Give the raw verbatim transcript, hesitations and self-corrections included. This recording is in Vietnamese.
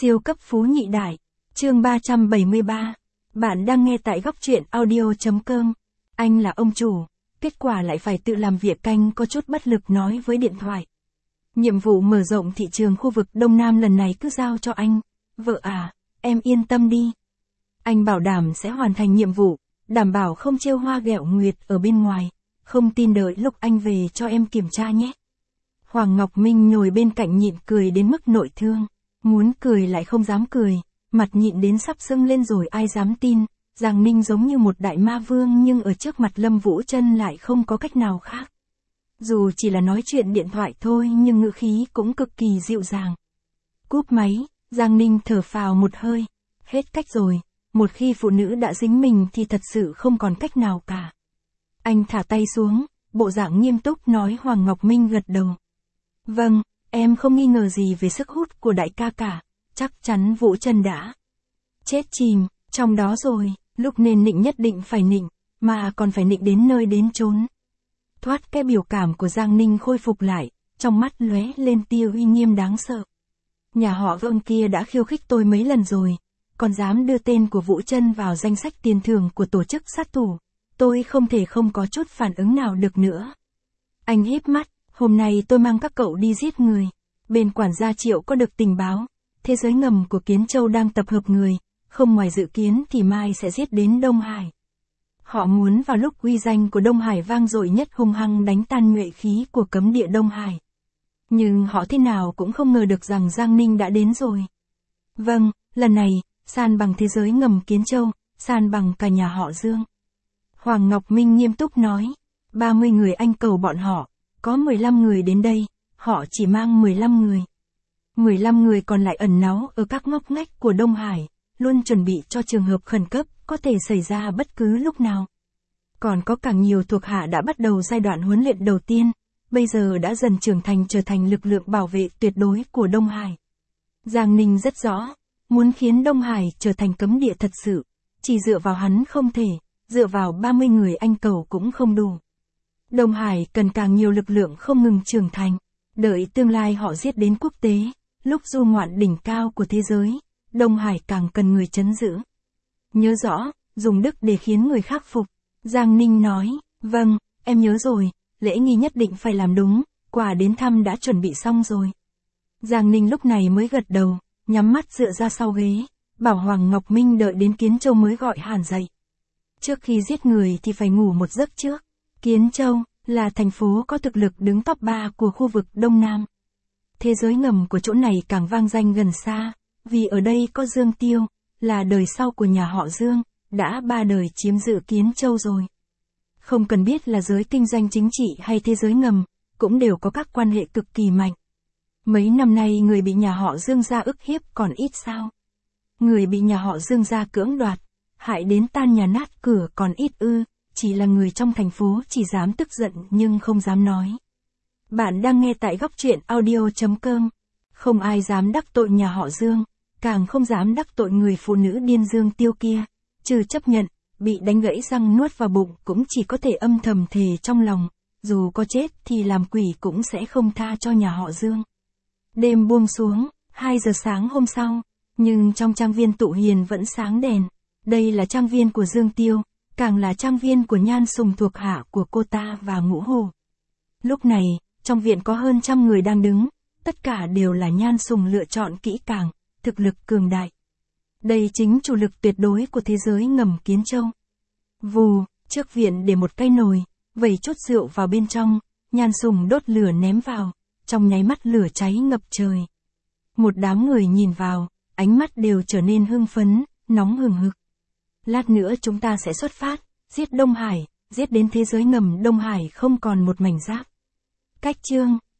Siêu cấp phú nhị đại. Chương ba trăm bảy mươi ba. Bạn đang nghe tại góc truyện audio.com. Anh là ông chủ, kết quả lại phải tự làm việc, anh có chút bất lực nói với điện thoại. Nhiệm vụ mở rộng thị trường khu vực Đông Nam lần này cứ giao cho anh. Vợ à, em yên tâm đi. Anh bảo đảm sẽ hoàn thành nhiệm vụ, đảm bảo không trêu hoa ghẹo nguyệt ở bên ngoài. Không tin đợi lúc anh về cho em kiểm tra nhé. Hoàng Ngọc Minh ngồi bên cạnh nhịn cười đến mức nội thương. Muốn cười lại không dám cười, mặt nhịn đến sắp sưng lên rồi ai dám tin. Giang Ninh giống như một đại ma vương nhưng ở trước mặt Lâm Vũ Trân lại không có cách nào khác. Dù chỉ là nói chuyện điện thoại thôi nhưng ngữ khí cũng cực kỳ dịu dàng. Cúp máy, Giang Ninh thở phào một hơi. Hết cách rồi, một khi phụ nữ đã dính mình thì thật sự không còn cách nào cả. Anh thả tay xuống, bộ dạng nghiêm túc nói. Hoàng Ngọc Minh gật đầu. Vâng, em không nghi ngờ gì về sức hút của đại ca cả, chắc chắn Vũ Trân đã chết chìm trong đó rồi, lúc nên nịnh nhất định phải nịnh, mà còn phải nịnh đến nơi đến chốn. Thoát cái biểu cảm của Giang Ninh khôi phục lại, trong mắt lóe lên tia uy nghiêm đáng sợ. Nhà họ Vương kia đã khiêu khích tôi mấy lần rồi, còn dám đưa tên của Vũ Trân vào danh sách tiền thưởng của tổ chức sát thủ, tôi không thể không có chút phản ứng nào được nữa. Anh híp mắt, hôm nay tôi mang các cậu đi giết người. Bên quản gia Triệu có được tình báo, thế giới ngầm của Kiến Châu đang tập hợp người, không ngoài dự kiến thì mai sẽ giết đến Đông Hải. Họ muốn vào lúc uy danh của Đông Hải vang dội nhất hung hăng đánh tan nhuệ khí của cấm địa Đông Hải. Nhưng họ thế nào cũng không ngờ được rằng Giang Ninh đã đến rồi. Vâng, lần này, san bằng thế giới ngầm Kiến Châu, san bằng cả nhà họ Dương. Hoàng Ngọc Minh nghiêm túc nói, ba mươi người anh cầu bọn họ, có mười lăm người đến đây, họ chỉ mang mười lăm người. mười lăm người còn lại ẩn náu ở các ngóc ngách của Đông Hải, luôn chuẩn bị cho trường hợp khẩn cấp, có thể xảy ra bất cứ lúc nào. Còn có càng nhiều thuộc hạ đã bắt đầu giai đoạn huấn luyện đầu tiên, bây giờ đã dần trưởng thành trở thành lực lượng bảo vệ tuyệt đối của Đông Hải. Giang Ninh rất rõ, muốn khiến Đông Hải trở thành cấm địa thật sự, chỉ dựa vào hắn không thể, dựa vào ba mươi người anh cầu cũng không đủ. Đông Hải cần càng nhiều lực lượng không ngừng trưởng thành, đợi tương lai họ giết đến quốc tế, lúc du ngoạn đỉnh cao của thế giới, Đông Hải càng cần người trấn giữ. Nhớ rõ, dùng đức để khiến người khác phục. Giang Ninh nói, vâng, em nhớ rồi, lễ nghi nhất định phải làm đúng, quà đến thăm đã chuẩn bị xong rồi. Giang Ninh lúc này mới gật đầu, nhắm mắt dựa ra sau ghế, bảo Hoàng Ngọc Minh đợi đến Kiến Châu mới gọi Hàn dậy. Trước khi giết người thì phải ngủ một giấc trước. Kiến Châu là thành phố có thực lực đứng top ba của khu vực Đông Nam. Thế giới ngầm của chỗ này càng vang danh gần xa, vì ở đây có Dương Tiêu, là đời sau của nhà họ Dương, đã ba đời chiếm giữ Kiến Châu rồi. Không cần biết là giới kinh doanh chính trị hay thế giới ngầm, cũng đều có các quan hệ cực kỳ mạnh. Mấy năm nay người bị nhà họ Dương gia ức hiếp còn ít sao? Người bị nhà họ Dương gia cưỡng đoạt, hại đến tan nhà nát cửa còn ít ư? Chỉ là người trong thành phố chỉ dám tức giận nhưng không dám nói. Bạn đang nghe tại góc truyện audio.com. Không ai dám đắc tội nhà họ Dương, càng không dám đắc tội người phụ nữ điên Dương Tiêu kia. Trừ chấp nhận, bị đánh gãy răng nuốt vào bụng cũng chỉ có thể âm thầm thề trong lòng, dù có chết thì làm quỷ cũng sẽ không tha cho nhà họ Dương. Đêm buông xuống, hai giờ sáng hôm sau, nhưng trong trang viên Tụ Hiền vẫn sáng đèn. Đây là trang viên của Dương Tiêu, càng là trang viên của Nhan Sùng thuộc hạ của cô ta và Ngũ Hồ. Lúc này, trong viện có hơn trăm người đang đứng, tất cả đều là Nhan Sùng lựa chọn kỹ càng, thực lực cường đại. Đây chính chủ lực tuyệt đối của thế giới ngầm Kiến Châu. Vù, trước viện để một cây nồi, vẩy chút rượu vào bên trong, Nhan Sùng đốt lửa ném vào, trong nháy mắt lửa cháy ngập trời. Một đám người nhìn vào, ánh mắt đều trở nên hưng phấn, nóng hừng hực. Lát nữa chúng ta sẽ xuất phát, giết Đông Hải, giết đến thế giới ngầm Đông Hải không còn một mảnh giáp. Cách chương